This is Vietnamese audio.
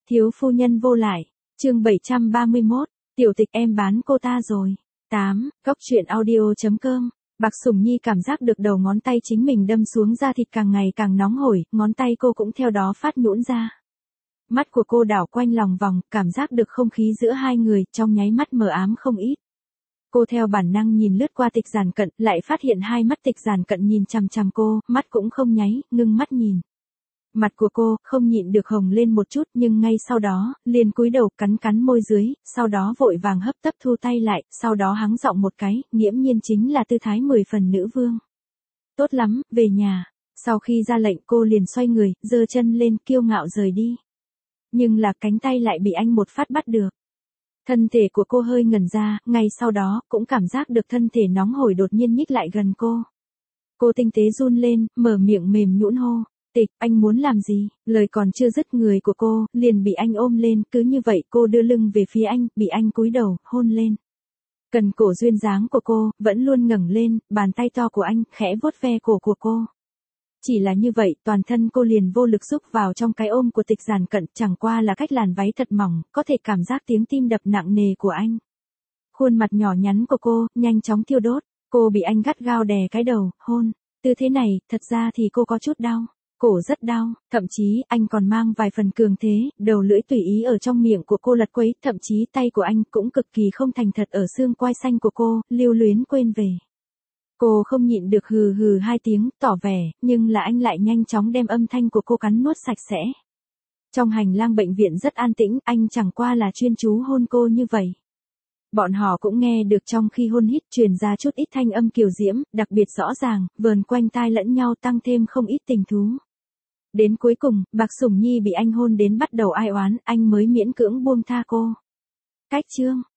Thiếu phu nhân vô lại, chương 731, tiểu tịch em bán cô ta rồi. 8, Cóc truyện audio.com. Bạc Sủng Nhi cảm giác được đầu ngón tay chính mình đâm xuống da thịt càng ngày càng nóng hổi, ngón tay cô cũng theo đó phát nhũn ra. Mắt của cô đảo quanh lòng vòng, cảm giác được không khí giữa hai người trong nháy mắt mờ ám không ít. Cô theo bản năng nhìn lướt qua Tịch Giản Cận, lại phát hiện hai mắt Tịch Giản Cận nhìn chằm chằm cô, mắt cũng không nháy, ngưng mắt nhìn. Mặt của cô không nhịn được hồng lên một chút, nhưng ngay sau đó, liền cúi đầu cắn cắn môi dưới, sau đó vội vàng hấp tấp thu tay lại, sau đó hắng giọng một cái, nghiễm nhiên chính là tư thái 10 phần nữ vương. Tốt lắm, về nhà. Sau khi ra lệnh cô liền xoay người, giơ chân lên kiêu ngạo rời đi. Nhưng là cánh tay lại bị anh một phát bắt được. Thân thể của cô hơi ngẩn ra, ngay sau đó, cũng cảm giác được thân thể nóng hổi đột nhiên nhích lại gần cô. Cô tinh tế run lên, mở miệng mềm nhũn hô. Tịch, anh muốn làm gì? Lời còn chưa dứt người của cô, liền bị anh ôm lên, cứ như vậy cô đưa lưng về phía anh, bị anh cúi đầu, hôn lên. Cần cổ duyên dáng của cô, vẫn luôn ngẩng lên, bàn tay to của anh, khẽ vuốt ve cổ của cô. Chỉ là như vậy, toàn thân cô liền vô lực rúc vào trong cái ôm của Tịch Giản Cận, chẳng qua là cách làn váy thật mỏng, có thể cảm giác tiếng tim đập nặng nề của anh. Khuôn mặt nhỏ nhắn của cô, nhanh chóng thiêu đốt, cô bị anh gắt gao đè cái đầu, hôn. Tư thế này, thật ra thì cô có chút đau. Cổ rất đau, thậm chí anh còn mang vài phần cường thế, đầu lưỡi tùy ý ở trong miệng của cô lật quấy, thậm chí tay của anh cũng cực kỳ không thành thật ở xương quai xanh của cô, lưu luyến quên về. Cô không nhịn được hừ hừ hai tiếng, tỏ vẻ, nhưng là anh lại nhanh chóng đem âm thanh của cô cắn nuốt sạch sẽ. Trong hành lang bệnh viện rất an tĩnh, anh chẳng qua là chuyên chú hôn cô như vậy. Bọn họ cũng nghe được trong khi hôn hít truyền ra chút ít thanh âm kiều diễm, đặc biệt rõ ràng, vờn quanh tai lẫn nhau tăng thêm không ít tình thú. Đến cuối cùng, Bạc Sủng Nhi bị anh hôn đến bắt đầu ai oán, anh mới miễn cưỡng buông tha cô. Cách chương